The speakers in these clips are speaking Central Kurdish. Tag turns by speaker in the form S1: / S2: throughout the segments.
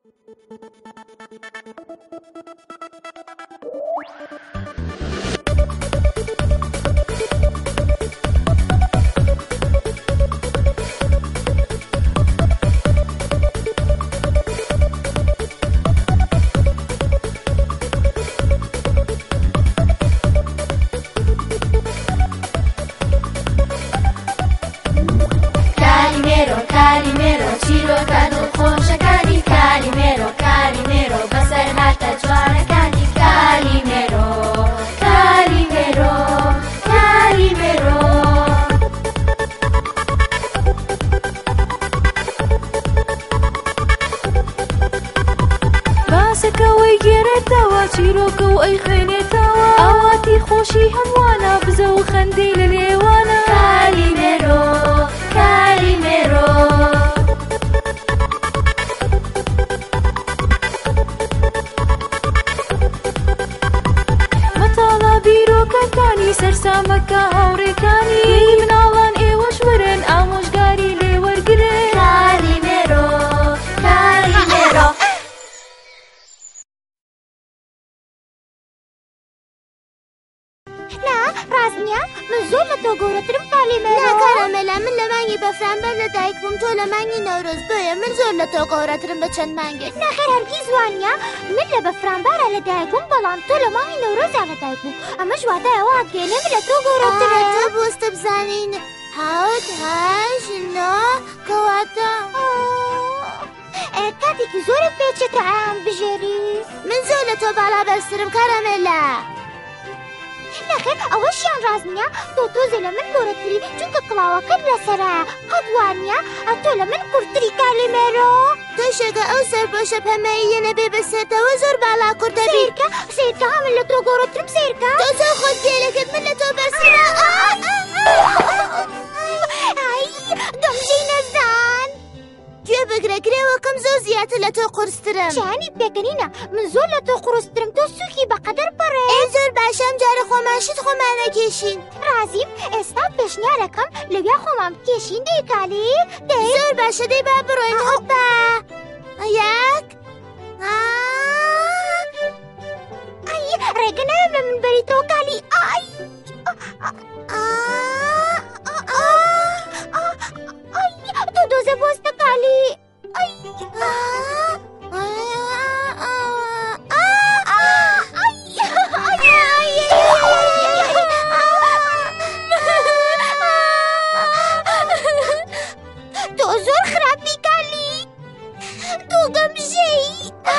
S1: چەند مانگێک ناخێر هەرگیز وانە من لە بەفرانبارە لەدایک بووم بەڵام تۆ لە مانگی نەورۆزە لەدایک بوو ئەمەش واتایەوە هەگەێنێ من لە تۆ گەورەترە بۆستە بزانین هەوت هەش نۆ کەواتە کاتێکی زۆرت پێچێتە ئەیان بژێری من زۆر لە تۆ باڵا بەرزترم کارەمێلا نەخێر ئەوەشیان ڕاست نییە تۆ تۆزە لە من گەورەتری چونکە کڵاوەکەت لەسەرایە قەت وانە تۆ لە من کورتتری کالیمێرۆ تۆشەکە ئەو سەربۆشە پەمەیە نەبێ بەسێتەوە زۆر باڵا کورتەبی سیرکە من لە تۆ گەورەترم سیرکە تۆ زۆر خۆت گێلەکەت من لە تۆ بەرزترە دەمژی نەزان گوێ بگرە کرێوەکەم زۆر زیاتر لە تۆ قورسترم شانی پێکەنینە من زۆر لە تۆ قورسترم تۆ سووکی بەقەدەر پەڕێ زۆر باشەم جارە خۆماشت خۆمانەکێشین ڕازیم ئێستا پێشنیارەکەم لەویا خۆمان بکێشین دەیکالی زۆر باشە دەی با بڕۆین هۆپا یەک ڕێگە ناوێم لە من بەری تۆ کالی تۆ دۆزە بۆستە کالی تۆ زۆر خراپی کالی تۆ گەمژەی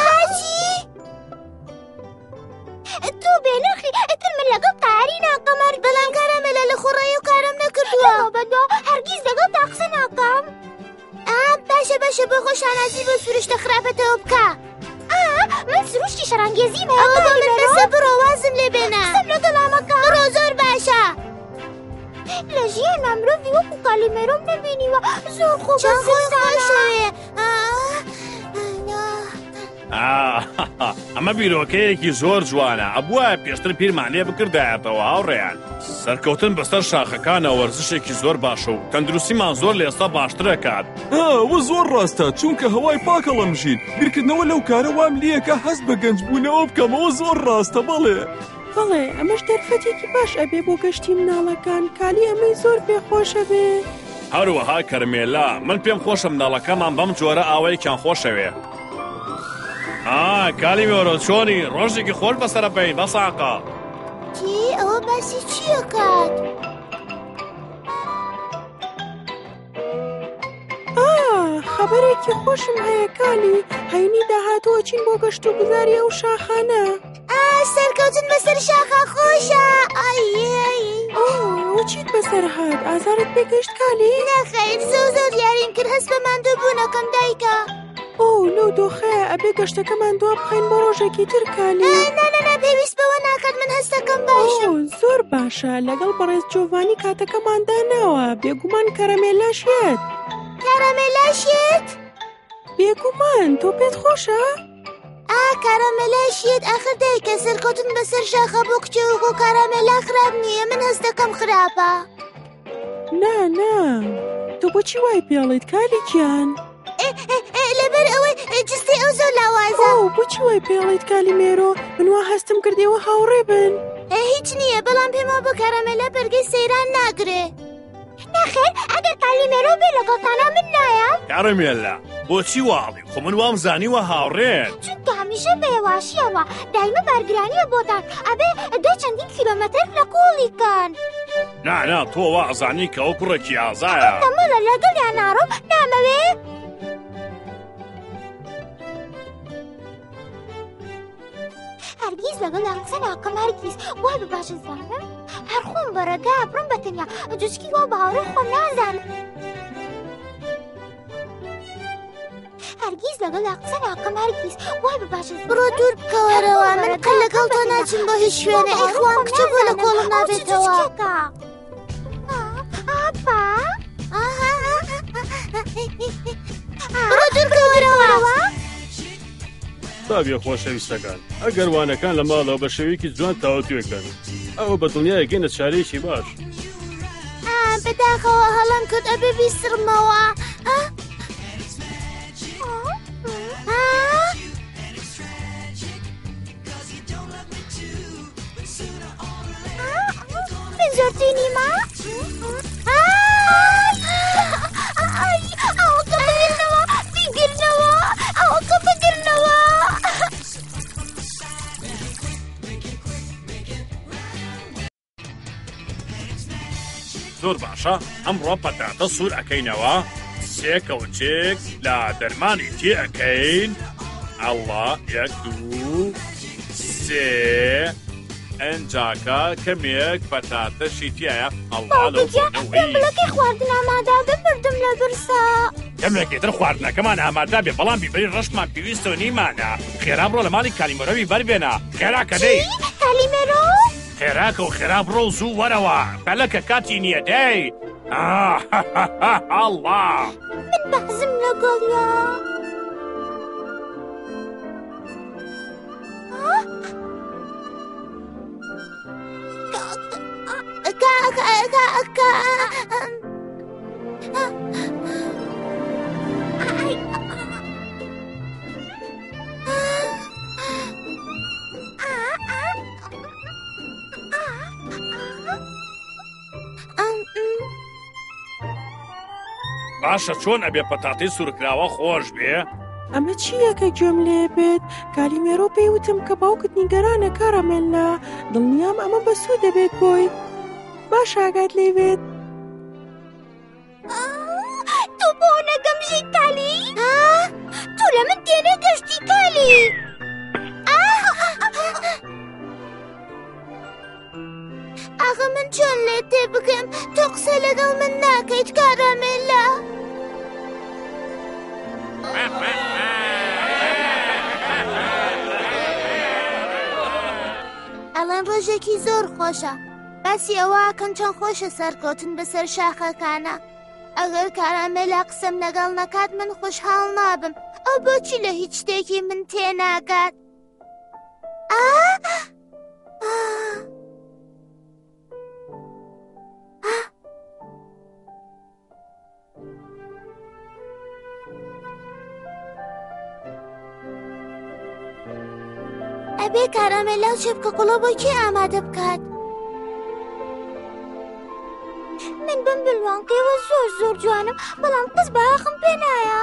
S1: تۆ بێنرخی ئەتر من لەگەڵ تاری ناکەمەر بەڵام کارەمەلە لە خوڕایی و کارم نەکردووە بەدۆ هەرگیز لەگەڵ تا قسە ناکەم باشە بۆ خۆشانازی بۆ سروشتە خراپەتەوە بکە من سروشتی شەڕانگێزیم هەیە من بەسە بڕۆ وازم لێ بێنە قسەم لە دڵامەکە بڕۆ زۆر باشە لە ژیانم مرۆڤی وەکو کالیمێرۆم نەبینیوە زۆر خۆشەوێ
S2: ئەمە بیرۆکەیەکی زۆر جوانە ئەبووە پێشتر پیرمان لێ بکردایەتەوە هاوڕێیان سەرکەوتن بەسەر شاخەکانە وەرزشێکی زۆر باشە و تەندروستیمان زۆر لە ئێستا باشترە کات
S3: ئەوە زۆر ڕاستە چونکە هەوای پاکە لەمژین بیرکردنەوە لەو کارە وام لیەکە هەست بە گەنجبوونەوە بکەمەوە زۆر ڕاستە بەڵێ
S4: ئەمەش دەرفەتێکی باش ئەبێ بۆ گەشتی مناڵەکان کالی ئەمەی زۆر پێخۆشە بێ
S2: هەروەها کەرمێلا من پێم خۆشە مناڵەکەمان بەم جۆرە ئاوەیەکیان خۆشەوێ کالیمێرۆ چۆنی ڕۆژێکی خۆش بەسەرە بین بەساقا
S1: چی ئەوە باسی چییە کات؟
S4: خەبەرێکی خۆشم هەیە کالی هەینی داهاتووە چین بۆ گەشت و گوزاری ئەو شاخانە
S1: سەرکەوتن بەسەر شاخە خۆشە
S4: چیت بەسەر هات ئازارت پێگەشت کالی؟
S1: نەخەیر زۆر یاریم کرد هەست بە ماندوو بوونەکەم دایکە
S4: لەو دۆخەیە ئەبێ گەشتەکەمان دوا بخەین بۆ ڕۆژێکی تر کالی
S1: نە پێویست بەوە ناکات من هەستەکەم باشە
S4: زۆر باشە لەگەڵ بەڕێز جۆڤانی کاتەکەماندا ناوە بێگومان کەرەمێلاشێت بێگومان تۆ پێت خۆشە؟
S1: کارەمێلاشێت ئاخر دایکە سەرکەوتن بەسەر شاخە بۆ کچێوەکە و کارەمێلا خراپ نییە من هەستەکەم خراپە
S4: نا تۆ بۆچی وای پێڵیت کالیکیان؟
S1: لەبەر ئەوەی جستی ئەو زۆر
S4: بۆچی وای پێڵیت کالیمێرۆ من وا هەستم کردێەوە هاوڕێ بن
S1: هیچ نییە بەڵام پێم وا بۆ کەرەمێلە بەرگەی سەیران ناگرێ نەخێر ئەگەر کالیمێرۆ بێ لەگەڵتانە من نایەم
S2: کارەمێلە بۆچی واڵی خۆ من وام زانیوە هاوڕێت
S1: چونکە هەمیشە بێواشیەوە دایمە بارگرانیە بۆتان ئەبێ دوای چەندین کیلۆمەتر لە کۆڵیکان
S2: نا تۆ وا ئەزانی کە ئەو کوڕێکی ئازایە
S1: دەمەڵە لەگەڵیان ناڕۆم نامەوێ هەرگیز لەگەڵ قسە ناکەم هەرگیز وای بە باشە زانم هەر خۆم بەرەگا بڕم بەتەنیا جوچکی وا بە هاوڕێ خۆم نازانم هەرگیز لەگەڵ قسە ناکەم هەرگیز وای بە باشە بڕۆ دوور بکەوەرەوە من کە لەگەڵ تۆ ناچم بۆ هیچ شوێنە ئەیخوام کچە بۆ لە کۆڵم نابێتەوە ئاپا بڕۆ دوور بکەوەرەوە
S2: تابێ خۆشەویستەکان ئەگەر وانەکان لە ماڵەوە بە شێوەیەکی جوان تاوەتوێکەن ئەوە بە دڵنیایەگەینە چارەیەکی باش
S1: بەداخەوە هەڵم کرد ئەبێ بیسڕمەوە من زۆرتری نیمە ئەوکە بگرنەوە بیگرنەوە ئەوکە بگرنەوە
S2: زۆر باشە ئەمڕۆ پەتاتە سوور ئەەکەینەوە سێ کەوچێک لە دەرمانی تێ ئەەکەین ئەڵڵا یەک دوو سێ ئەنجاکە کەمێک پەتاتەشی تایە ئەڵڵا
S1: لەوەی خواردن ئامادا ببردم لە برسا
S2: کەمێکێتر خواردنەکەمان ئامادا بێ بەڵام بیبەری ڕەشمان پێویستەوە نیمانە خێرا بڕۆ لە ماڵی کالیمێرۆوی بەربێنە خێرا کە دەی
S1: کالیمێرۆ
S2: خێراکە و خێرا بڕۆ و زوو وەرەوە پەلەکە کاتی نییە دەی ئەڵڵا
S1: من بەحزم لەگەڵیا
S2: باشە چۆن ئەبێ پەتاتەی سوورکراوە خۆش بێ؟
S4: ئەمە چییە کە گوێم لێ بێت کالیمێرۆ پێیوتم کە باوکت نیگەرانە کارەمێلە دڵنیام ئەمە بەسوود دەبێت بۆی باش ئاگات لێ بێت
S1: تۆ بۆ نەگەمژی کالی تۆ لە من تێنە گەشتی کالی ئاخە من چۆن لێ تێ بکەم تۆ قسە لەگەڵ من ناکەیت کارەمێلە ئەڵێن ڕۆژێکی زۆر خۆشە باسی ئەوەکەن چەند خۆشە سەرکەوتن بەسەر شاخەکانە ئەگەر کارامێلا قسەم لەگەڵ نەکات من خۆشحاڵ نابم ئەو بۆچی لە هیچ شتێکی من تێناگات ئەبێ کارامێلا و چێبکە قوڵە بۆ کێ ئامادە بکات من بم بلوانکەوە زۆر جوانم بەڵام قس بەهاخم پێ نایە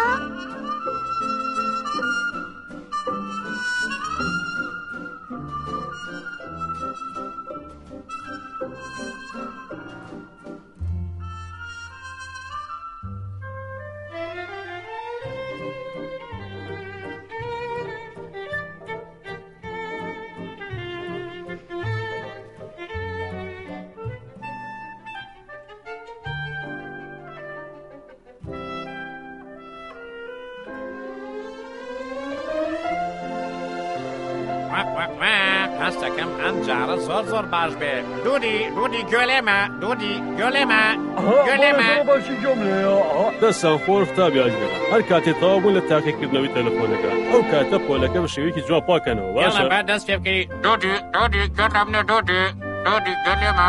S5: هەستەکەم ئەم جارە زۆر باش بێ دوودی گوێلێمە گوێلێمە
S3: باشی جملەیە دەستان خۆر فتابی ئاگەرە هەر کاتێ تەواو بوون لە تاقیکردنەوەی تەلەفۆنەکە ئەو کاتە پۆلەکە بە شێوەیەکی جوان پاکەنەوە باشە
S5: با دەست پێ بکەی دوودی گوێلەمنە دوودی گوێلێمە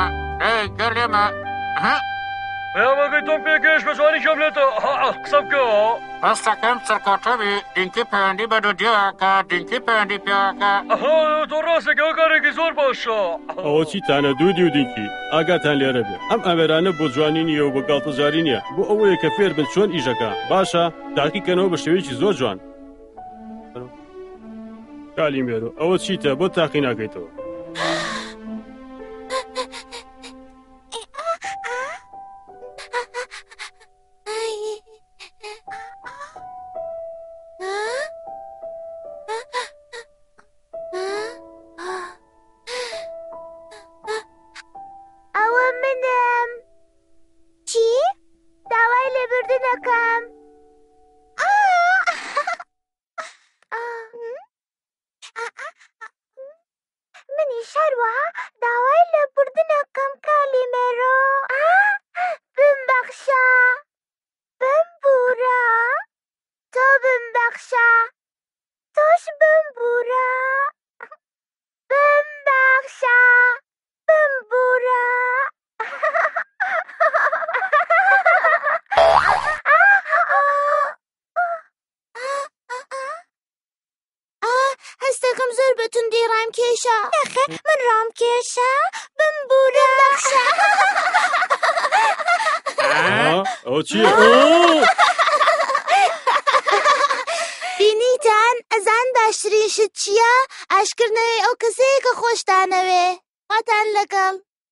S5: گوێلێمە
S3: پێمەکەی تۆم پێکەش بە جوانی جملێتە قسە بکەوە
S5: هەستەکەم سەرکەوتەوی دینکی پەیوەندی بە دودیۆکە دینکی پەیوەندی پێوەکە
S3: تۆ ڕاستێکەوە کارێکی زۆر باشە ئەوە چیتانە دوودی و دینکی ئاگاتان لێرە بێ ئەم ئەمێرانە بۆ جوانی نییە و بە گاڵتەجاری نییە بۆ ئەوەیە کە فێر بن چۆن ئیژەکە باشە تاقیکەنەوە بە شێوەیەکی زۆر جوان کالیمێرۆ ئەوە چیتە بۆ تاقی ناکەیتەوە
S1: ئەوە منم چی؟ داوای لێبوردنەکەم منی شەروەها داوای لێبوردنەکەم کالیمێرۆ بمبەخشە بمبورە تۆ بمبەخشە تۆش بمبورە بمبەخشە بمبورە هەستەکەم زۆر بەتوندی ڕامکێشە نەخێ من ڕامکێشە بمبورە بمبەخشە
S3: ئەوە چییە؟
S1: بینیتان ئەزان باشترین شت چییە؟ ئاشکردنەوەی ئەو کەسەیە کە خۆشتانەوێ خواتان لەگەڵ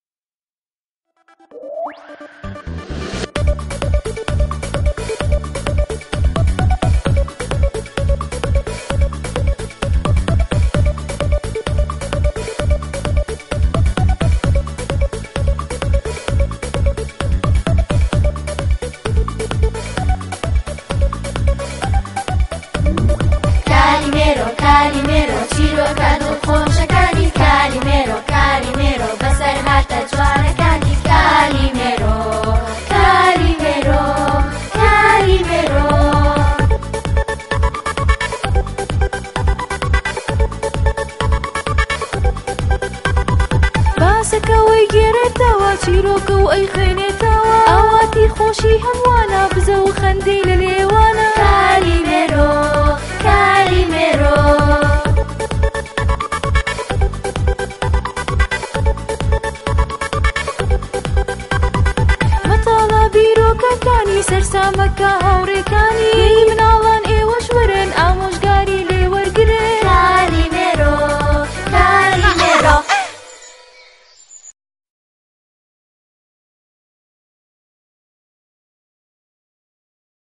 S6: کالیمێرۆ کالیمێرۆ چیرۆکە دڵخۆشەکانی کالیمێرۆ کالیمێرۆ بەسەر هاتە جوانەکانی کالیمێرۆ کالیمێرۆ کالیمێرۆ
S7: باسەکەوەی گێرێتەوە چیرۆکە و ئەی خوێنێتەوە ئەواتی خۆشی هەمووانە بزە و خەندەی لە لێوانە